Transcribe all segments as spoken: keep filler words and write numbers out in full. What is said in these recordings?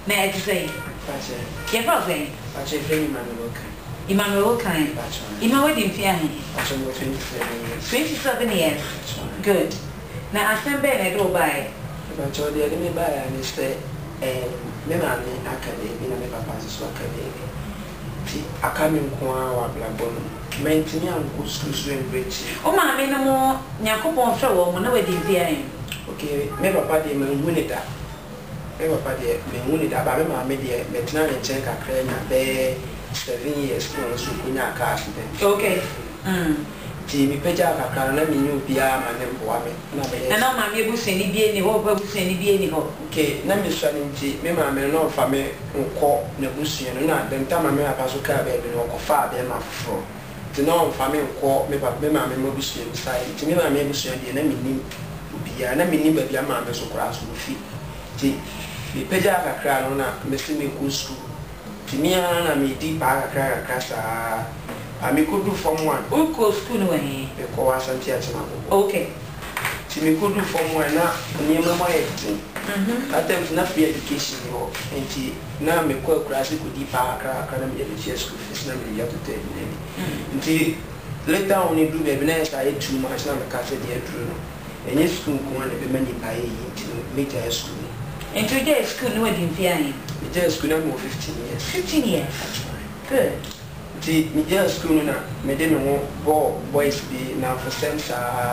na e ti say pache ye fa say pache free Emmanuel kan Emmanuel kan pache Ima wedding fi ahe pache mo twenty-seven years twenty-seven years good na asem be na do buy pache o de me buy and say eh me ma me akade me na me papa so akade ti akami nko a wa blabon mentini anko school so embrace o ma me no mo nyakopon hwe wo mo na wedding fi ahe okay me papa de me hunita me papa de me hunita ba me ma me de me tena ne chen kakra nya be seven years no so kunya ka accident okay mm ti mi peja kakra na mi nyu bia ma ne mboa me na be na na ma me busu ni bie ni ho ba busu ni bie ni ho okay na mi so ni ti me ma me no fa me nko na busu no na den ta ma me apa so ka be bi no ko fa be ma fo ti no fa me nko me pa me ma me mo busu ni sai ti me ma me busu ni na mi ni bia na mi ni ba bia ma me so kura so fi ti mi peja kakra no na me si me ku school ti mi na mi di pa kakra kakra sa ami kudu form one o ko school no eh e ko asanti atina okay ti mi kudu form one na ni mama e ti mhm atem na free education ho enti na me ko class ku di pa kakra kakra na mi de school fees na mi ya to te ni enti later on do be na sa e too much na me ka se de edru no enye school ko na be mani pa e enti me ja school enti je school no wedding fi ahe me ja school na mo fifteen years fifteen years good ti mi ja school na me de me ho bo boys bi na for sense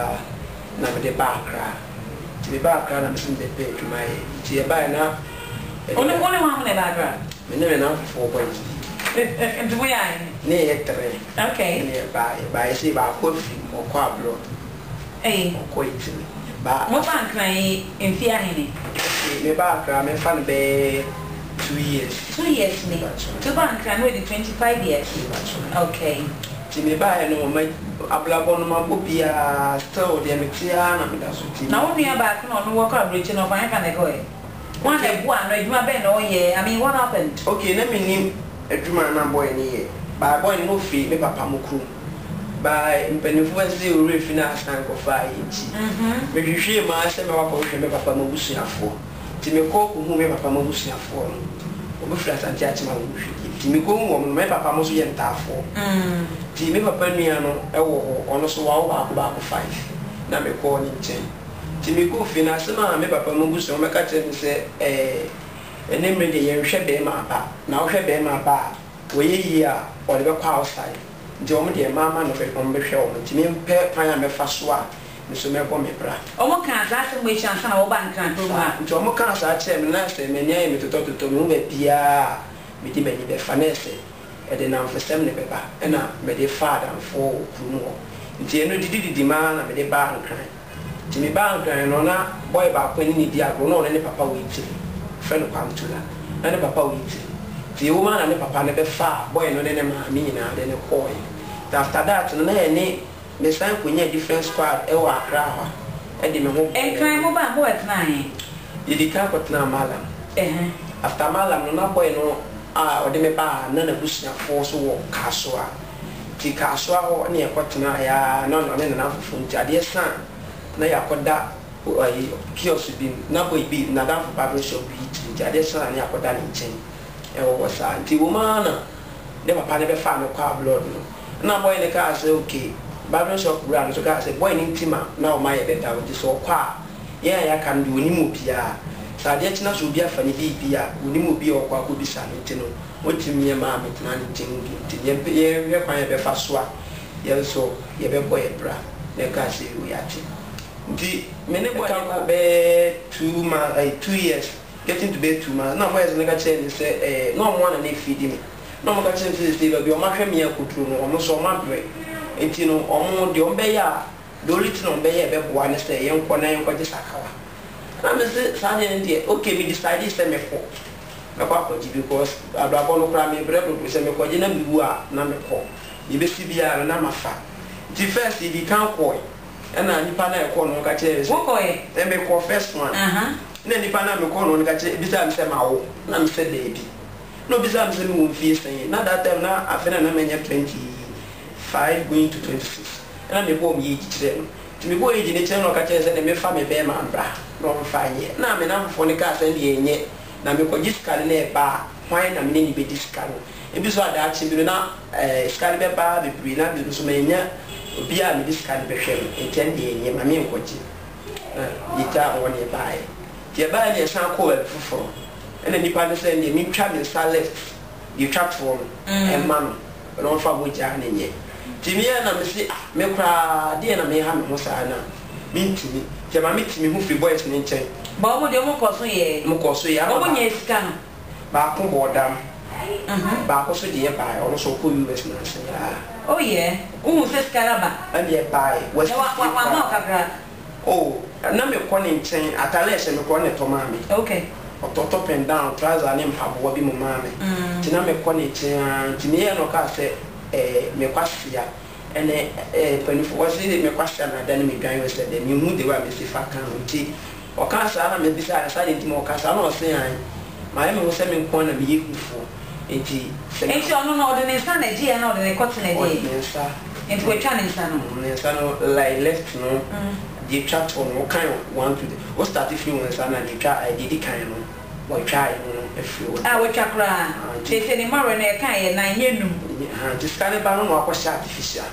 na me de bakra ti me bakra na me sim de pay to my ti e ba na Only only one in the background. me ne me na four boys And we are. ne e three Okay. ne ba ba e si ba ko fi mo ko abroad Hey. ko iti ba Mo bank na in fear hini. me bakra me fan be two years Two years me. Two bank na with twenty-five years. Okay. ti me ba e no ma ablabo no ma bo bia still de me tia na me da so ti Now only back no no work out bridge no find can go. One day one no you be no yeah. I mean what happened? okay na me ni adwuma na boy ni ye ba boy no fi me papa mo kru ba mpanifo ase o refi na asan ko fa yi ti Mhm. me hwehwe ma se me wa ko hwehwe me papa mo busuafo ti me ko ko hu me papa mo busuafo no obi fra santi atima wo hwehwe ti me ko hu wo me papa mo so ye ntafo Mm. ti me papa nua no e wo ho ono so wa wo ba ko ba ko five na me ko ni nchen ti me ko fi na se ma me papa mo busuafo me ka che me se eh enemre de ye hwehwe be ma ba na wo hwe be ma ba wo ye yi a o de be kwa outside nti omo de mama no be on be hwe o nti me pe pan a me fa so a me so me bo me bra Omo kan za se mo chance na wo bank na program. nti omo kan sa che me na se me nya me toto toto me be bia me di be ni be fa na se e de na mfesem ne be ba e na me de father fo kunu ho nti eno didi didi ma na me de ba nkran nti me ba nkran no na boy ba ko ni ni di agro no ne papa we ti fe no kwam tula na ne papa we ti ti wo ma na ne papa ne be fa boy no ne ne ma mi nyina de ne koy after that no na ene me san ko nya different squad e wa akra ha e de me ho En kan mo ba mo et na eh. didi ka ko tna malam Eh. after malam no na boy no a o de me ba na na busia fo so wo kaso a ti kaso a ho ne e ko tna ya no no ne na fufu nti ade san na ya koda ayi kiosk bi na boy bi na da barber shop bi nti ade san na ya koda ne nchen e wo sa nti wo ma na de papa ne be fa me kwa blood no na boy ne ka say okay barber shop brand so ka say boy ni ntima na o ma ye be da wo so kwa ya ya kan do ni mu bia sa de china so bia fa ni bi bia oni mu bia o kwa ko bi sa ni ntino o timi ye ma me tena ni tingu nti ye ye ye kwa ye be fa so a ye so ye be boy bra ne ka say we ati nti me ne boy ka be two ma eh two years getting to be two ma na boy ze ne ka che ni say eh no mo na ne feed me no mo ka che ni say ba bi o ma hwe me akuturu no o mo so ma bre enti no o mo de o be ya dori ti no be ya be boa ne say ye nko na ye nko je sakawa na me say sa ne ndi okay me decide say me for me kwa ko ji because abrabo no kra me bre do say me ko je na mi wu a na me ko ye be si bia na mafa di first di kan ko e na nipa na e ko no ka che Wo ko e? e me ko first one Aha. na nipa na me ko no ka che bi sa me say ma wo na me say dey bi no bi sa me say me wo fi say na that time na afena na me nya twenty-five going to twenty-six na me bo me yi kire no ti me bo yi ne che no ka che say na me fa me be ma bra no fa nye na me na fo ne ka say de enye na me ko jiska ne ba hwan na me ni be jiska no ebi so ada achi bi na eh ska be ba be bi na bi so me nya obi a me jiska be hwem enten de enye ma me ko ji eh yita won e ba e ye ba ne san ko e fufuro ene nipa ne se ne mi twa me sa left you twa for e ma no no fa bo ja ne nye timia na me se me kra de na me ha me ho sa na mintimi je ma mitimi hu free boys ne nchen ba mo de mo ko so ye mo ko so ya ba mo nye sika no ba ko bodam mhm ba ko so de ba o so ko U S na se ya oh yeah u se sika ba and ye ba was wa wa wa ma kakra oh na me ko ne nchen atale se me ko ne to ma me okay ototo pen down trouser ne mpaboa bi mo ma me ti na me ko ne nchen ti ne no ka se eh me kwasia ene eh panifo wasi me kwasia na dan me dwan wese de me hu de wa me sifa kan nti o ka sa na me bisa sa de ti mo ka sa na o se an ma me ho se me nko na me yekufu nti enti ono no de ne sa na ji na o de ne kwot na ji nsa enti we twa ne nsa no ne nsa no like left no di twa to no kan one to the o start if you nsa na di twa di di kan no o twa no efi o ah we twa kra te te ni maro na kan ye na yenum ha ti scan ba no no akwa artificial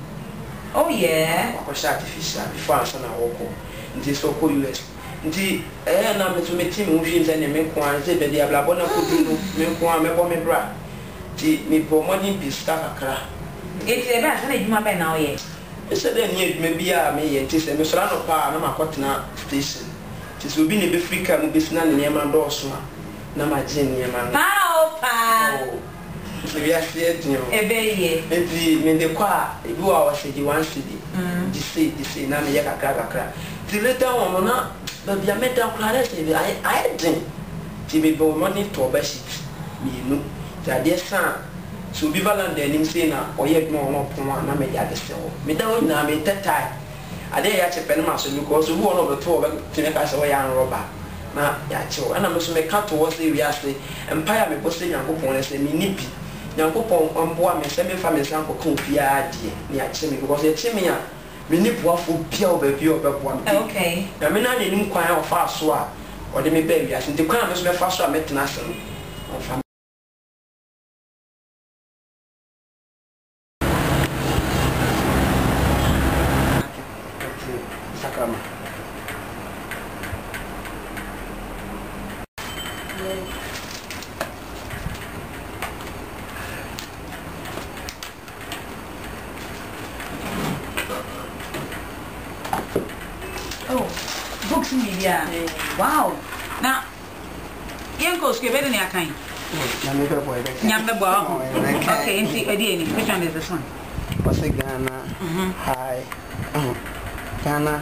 oh yeah akwa artificial before answer na woko nti so ko U S nti eh na me to me team hu hwim se ne me ko an se be dia bla bona ko du no me ko an me bo me bra ti me bo modern pista kakra eti e ba se na edwuma be na o ye ese de ni edwuma bi a me ye nti se me so na no pa na makotena station ti so bi ne be frika mu be sina ne ne ma do so na ma je ne ma pa o pa so we are here you ebe ye enti me de kwa ebi wa wa se di one city di say di say na me ye kakra kakra ti later on na ba bia me da kra se bi ai ai din ti be bo money to ba shit mi nu ta de san so bi valanda nim say na oye dum on pon na me ya de se ho me da wo na me tetai ade ya che pen ma so because who on be to ba ti me ka se wo ya roba na ya che wo ana me so me ka to wo se wi ase empire me post Nyankopon le se mi nibi Nyankopon amboa me se me fa me san ko kan bia de ni a che me because e che me a me ni boafo bia o ba bia o ba boa me okay na me na ne nim kwan o fa so a o de me ba wi ase nti kwan me so me fa so a me tena se o fa sakrama oh books media wow na yenko skebede ni akan nyame be boy be nyambe bo okay enti edi ni which one is this one what's Ghana hi Ghana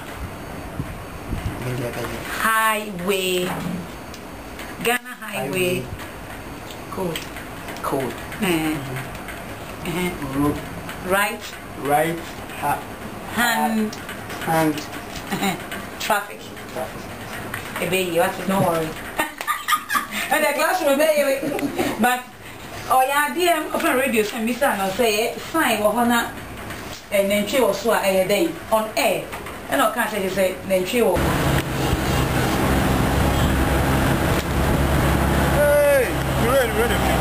highway Ghana highway code code eh eh road right right ha hand hand traffic ebe you have to don't worry and the classroom ebe but oh yeah D M open radio so me say no say sign wo hona and then three was so air day on air and I can't say say then three wo hey you ready ready